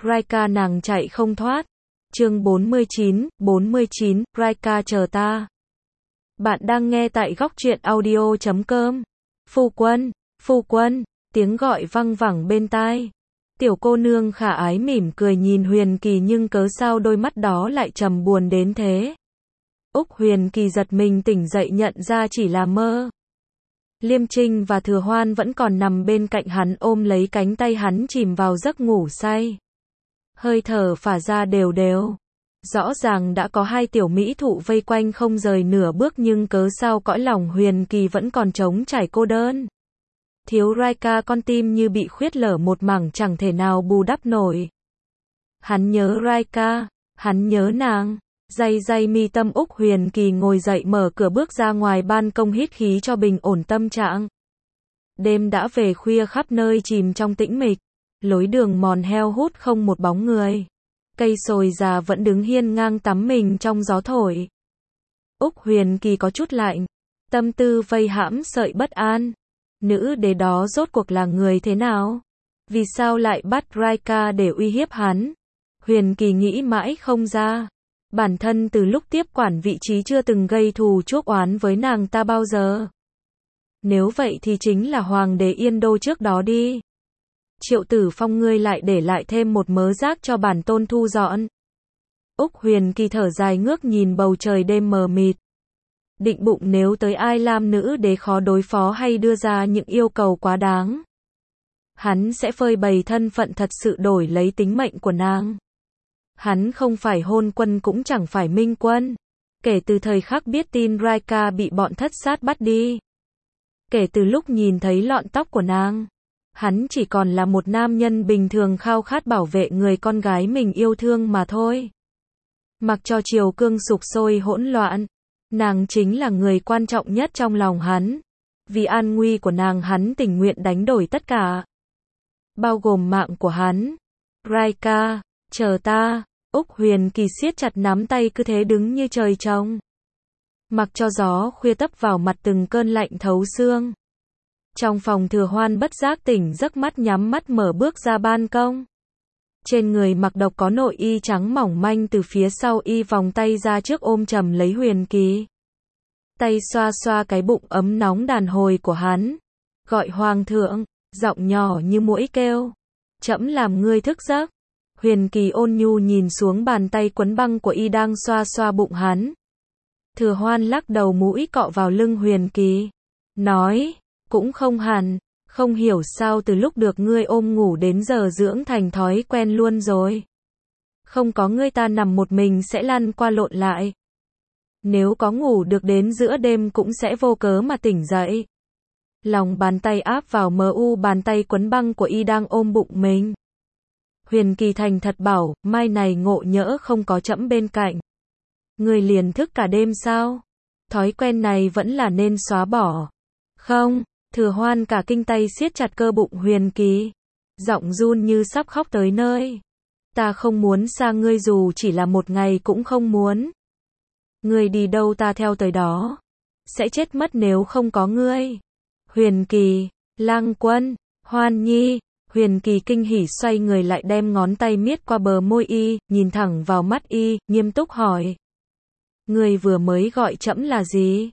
Raika nàng chạy không thoát. Chương 49, Raika chờ ta. Bạn đang nghe tại góc truyện audio.com. Phu quân, tiếng gọi văng vẳng bên tai. Tiểu cô nương khả ái mỉm cười nhìn Huyền Kỳ nhưng cớ sao đôi mắt đó lại trầm buồn đến thế. Huyền Kỳ giật mình tỉnh dậy nhận ra chỉ là mơ. Liêm Trinh và Thừa Hoan vẫn còn nằm bên cạnh hắn ôm lấy cánh tay hắn chìm vào giấc ngủ say. Hơi thở phả ra đều đều. Rõ ràng đã có hai tiểu mỹ thụ vây quanh không rời nửa bước nhưng cớ sao cõi lòng Huyền Kỳ vẫn còn trống trải cô đơn. Thiếu Raika con tim như bị khuyết lở một mảng chẳng thể nào bù đắp nổi. Hắn nhớ Raika, hắn nhớ nàng. Day mi tâm Huyền Kỳ ngồi dậy mở cửa bước ra ngoài ban công hít khí cho bình ổn tâm trạng. Đêm đã về khuya khắp nơi chìm trong tĩnh mịch. Lối đường mòn heo hút không một bóng người. Cây sồi già vẫn đứng hiên ngang tắm mình trong gió thổi. Huyền Kỳ có chút lạnh. Tâm tư vây hãm sợi bất an. Nữ đế đó rốt cuộc là người thế nào? Vì sao lại bắt Raika để uy hiếp hắn? Huyền Kỳ nghĩ mãi không ra. Bản thân từ lúc tiếp quản vị trí chưa từng gây thù chuốc oán với nàng ta bao giờ. Nếu vậy thì chính là hoàng đế Yên Đô trước đó đi. Triệu Tử Phong ngươi lại để lại thêm một mớ rác cho bản tôn thu dọn. Huyền Kỳ thở dài ngước nhìn bầu trời đêm mờ mịt. Định bụng nếu tới Ai Lam nữ đế khó đối phó hay đưa ra những yêu cầu quá đáng. Hắn sẽ phơi bày thân phận thật sự đổi lấy tính mệnh của nàng. Hắn không phải hôn quân cũng chẳng phải minh quân. Kể từ thời khắc biết tin Raika bị bọn thất sát bắt đi. Kể từ lúc nhìn thấy lọn tóc của nàng. Hắn chỉ còn là một nam nhân bình thường khao khát bảo vệ người con gái mình yêu thương mà thôi. Mặc cho triều cương sục sôi hỗn loạn. Nàng chính là người quan trọng nhất trong lòng hắn. Vì an nguy của nàng hắn tình nguyện đánh đổi tất cả. Bao gồm mạng của hắn. Raika, chờ ta. Huyền Kỳ siết chặt nắm tay cứ thế đứng như trời trồng. Mặc cho gió khuya tấp vào mặt từng cơn lạnh thấu xương. Trong phòng Thừa Hoan bất giác tỉnh giấc mắt nhắm mắt mở bước ra ban công. Trên người mặc độc có nội y trắng mỏng manh từ phía sau y vòng tay ra trước ôm chầm lấy Huyền Kỳ. Tay xoa xoa cái bụng ấm nóng đàn hồi của hắn. Gọi hoàng thượng, giọng nhỏ như muỗi kêu. Trẫm làm ngươi thức giấc. Huyền Kỳ ôn nhu nhìn xuống bàn tay quấn băng của y đang xoa xoa bụng hắn. Thừa Hoan lắc đầu mũi cọ vào lưng Huyền Kỳ. Nói, cũng không hẳn, không hiểu sao từ lúc được ngươi ôm ngủ đến giờ dưỡng thành thói quen luôn rồi. Không có ngươi ta nằm một mình sẽ lăn qua lộn lại. Nếu có ngủ được đến giữa đêm cũng sẽ vô cớ mà tỉnh dậy. Lòng bàn tay áp vào bàn tay quấn băng của y đang ôm bụng mình. Huyền Kỳ thành thật bảo, mai này ngộ nhỡ không có trẫm bên cạnh. Người liền thức cả đêm sao? Thói quen này vẫn là nên xóa bỏ. Không, Thừa Hoan cả kinh tay siết chặt cơ bụng Huyền Kỳ. Giọng run như sắp khóc tới nơi. Ta không muốn xa ngươi dù chỉ là một ngày cũng không muốn. Ngươi đi đâu ta theo tới đó. Sẽ chết mất nếu không có ngươi. Huyền Kỳ, Lang Quân, Hoan Nhi. Huyền Kỳ kinh hỉ xoay người lại đem ngón tay miết qua bờ môi y, nhìn thẳng vào mắt y, nghiêm túc hỏi. Ngươi vừa mới gọi trẫm là gì?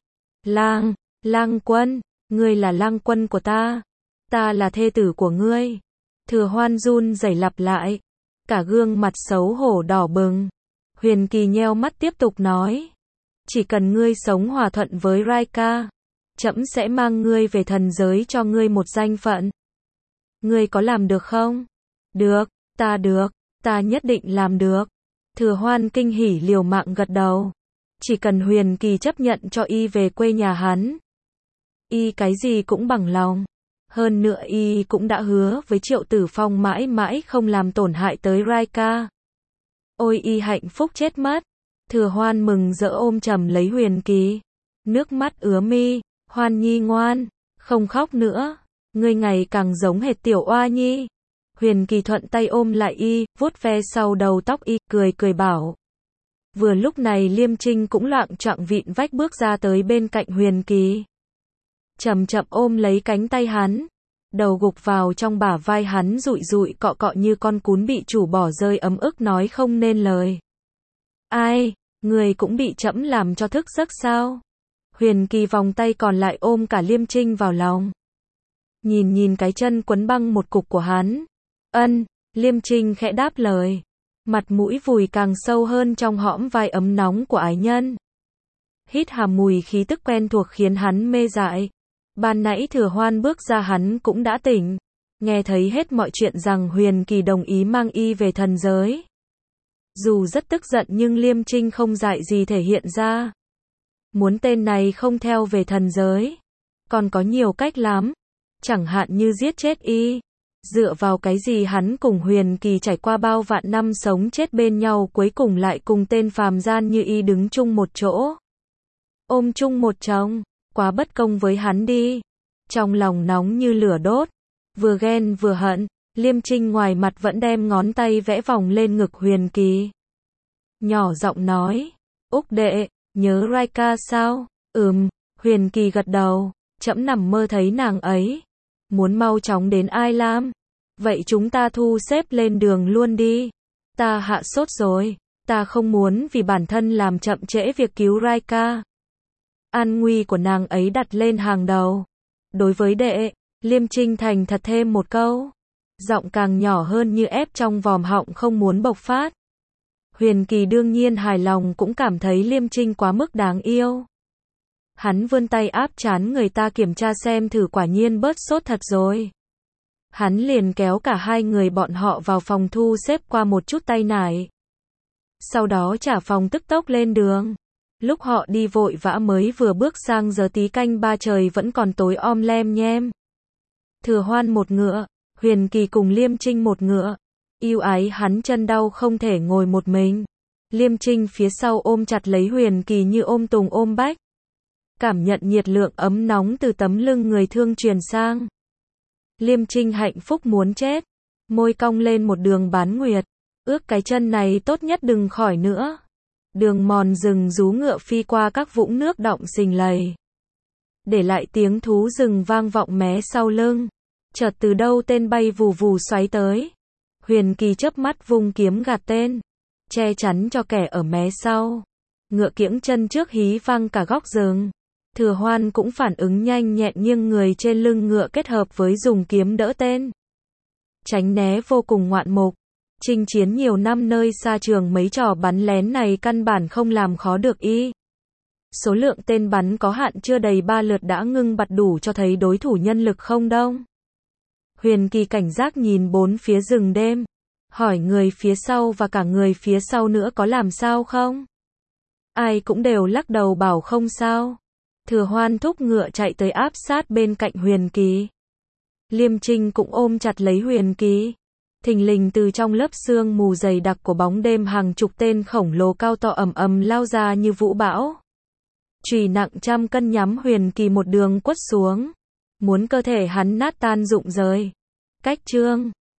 Lang Quân, ngươi là Lang Quân của ta. Ta là thê tử của ngươi. Thừa Hoan run rẩy lặp lại. Cả gương mặt xấu hổ đỏ bừng. Huyền Kỳ nheo mắt tiếp tục nói. Chỉ cần ngươi sống hòa thuận với Raika, trẫm sẽ mang ngươi về thần giới cho ngươi một danh phận. Ngươi có làm được không? Được, ta nhất định làm được. Thừa Hoan kinh hỉ liều mạng gật đầu. Chỉ cần Huyền Kỳ chấp nhận cho y về quê nhà hắn. Y cái gì cũng bằng lòng. Hơn nữa y cũng đã hứa với Triệu Tử Phong mãi mãi không làm tổn hại tới Raika. Ôi y hạnh phúc chết mất. Thừa Hoan mừng rỡ ôm chầm lấy Huyền Kỳ. Nước mắt ứa mi, Hoan Nhi ngoan, không khóc nữa. Ngươi ngày càng giống hệt tiểu oa nhi. Huyền Kỳ thuận tay ôm lại y, vuốt ve sau đầu tóc y, cười bảo. Vừa lúc này Liêm Trinh cũng loạng choạng vịn vách bước ra tới bên cạnh Huyền Kỳ. Chậm chậm ôm lấy cánh tay hắn. đầu gục vào trong bả vai hắn rụi rụi cọ cọ như con cún bị chủ bỏ rơi, ấm ức nói không nên lời. Ai, người cũng bị trẫm làm cho thức giấc sao? Huyền Kỳ vòng tay còn lại ôm cả Liêm Trinh vào lòng. Nhìn cái chân quấn băng một cục của hắn. Ân, Liêm Trinh khẽ đáp lời. Mặt mũi vùi càng sâu hơn trong hõm vai ấm nóng của ái nhân. Hít hà mùi khí tức quen thuộc khiến hắn mê dại. Ban nãy Thừa Hoan bước ra hắn cũng đã tỉnh. Nghe thấy hết mọi chuyện rằng Huyền Kỳ đồng ý mang y về thần giới. Dù rất tức giận nhưng Liêm Trinh không dại gì thể hiện ra. Muốn tên này không theo về thần giới. Còn có nhiều cách lắm. Chẳng hạn như giết chết y. Dựa vào cái gì hắn cùng Huyền Kỳ trải qua bao vạn năm sống chết bên nhau cuối cùng lại cùng tên phàm gian như y đứng chung một chỗ. Ôm chung một chồng. Quá bất công với hắn đi. Trong lòng nóng như lửa đốt. Vừa ghen vừa hận. Liêm Trinh ngoài mặt vẫn đem ngón tay vẽ vòng lên ngực Huyền Kỳ. Nhỏ giọng nói. Úc đệ, nhớ Raika sao? Huyền Kỳ gật đầu. Trẫm nằm mơ thấy nàng ấy. Muốn mau chóng đến Ai Lam. Vậy chúng ta thu xếp lên đường luôn đi. Ta hạ sốt rồi. Ta không muốn vì bản thân làm chậm trễ việc cứu Raika. An nguy của nàng ấy đặt lên hàng đầu. Đối với đệ, Liêm Trinh thành thật thêm một câu. Giọng càng nhỏ hơn như ép trong vòm họng không muốn bộc phát. Huyền Kỳ đương nhiên hài lòng cũng cảm thấy Liêm Trinh quá mức đáng yêu. Hắn vươn tay áp trán người ta kiểm tra xem thử quả nhiên bớt sốt thật rồi. Hắn liền kéo cả hai người bọn họ vào phòng thu xếp qua một chút tay nải. Sau đó trả phòng tức tốc lên đường. Lúc họ đi vội vã mới vừa bước sang giờ tí canh ba trời vẫn còn tối om lem nhem. Thừa Hoan một ngựa, Huyền Kỳ cùng Liêm Trinh một ngựa. Yêu ái hắn chân đau không thể ngồi một mình. Liêm Trinh phía sau ôm chặt lấy Huyền Kỳ như ôm tùng ôm bách. Cảm nhận nhiệt lượng ấm nóng từ tấm lưng người thương truyền sang. Liêm Trinh hạnh phúc muốn chết. Môi cong lên một đường bán nguyệt. Ước cái chân này tốt nhất đừng khỏi nữa. Đường mòn rừng rú ngựa phi qua các vũng nước đọng xình lầy. Để lại tiếng thú rừng vang vọng mé sau lưng. Chợt từ đâu tên bay vù vù xoáy tới. Huyền Kỳ chớp mắt vung kiếm gạt tên. Che chắn cho kẻ ở mé sau. Ngựa kiễng chân trước hí văng cả góc rừng. Thừa Hoan cũng phản ứng nhanh nhẹn nghiêng người trên lưng ngựa kết hợp với dùng kiếm đỡ tên. Tránh né vô cùng ngoạn mục. Chinh chiến nhiều năm nơi xa trường mấy trò bắn lén này căn bản không làm khó được y. Số lượng tên bắn có hạn chưa đầy 3 lượt đã ngưng bặt đủ cho thấy đối thủ nhân lực không đông. Huyền Kỳ cảnh giác nhìn bốn phía rừng đêm. Hỏi người phía sau và cả người phía sau nữa có làm sao không? Ai cũng đều lắc đầu bảo không sao. Thừa Hoan thúc ngựa chạy tới áp sát bên cạnh Huyền Kỳ. Liêm Trinh cũng ôm chặt lấy Huyền Kỳ. Thình lình từ trong lớp sương mù dày đặc của bóng đêm hàng chục tên khổng lồ cao to ầm ầm lao ra như vũ bão. Chùy nặng 100 cân nhắm Huyền Kỳ một đường quất xuống. Muốn cơ thể hắn nát tan rụng rời. Cách chương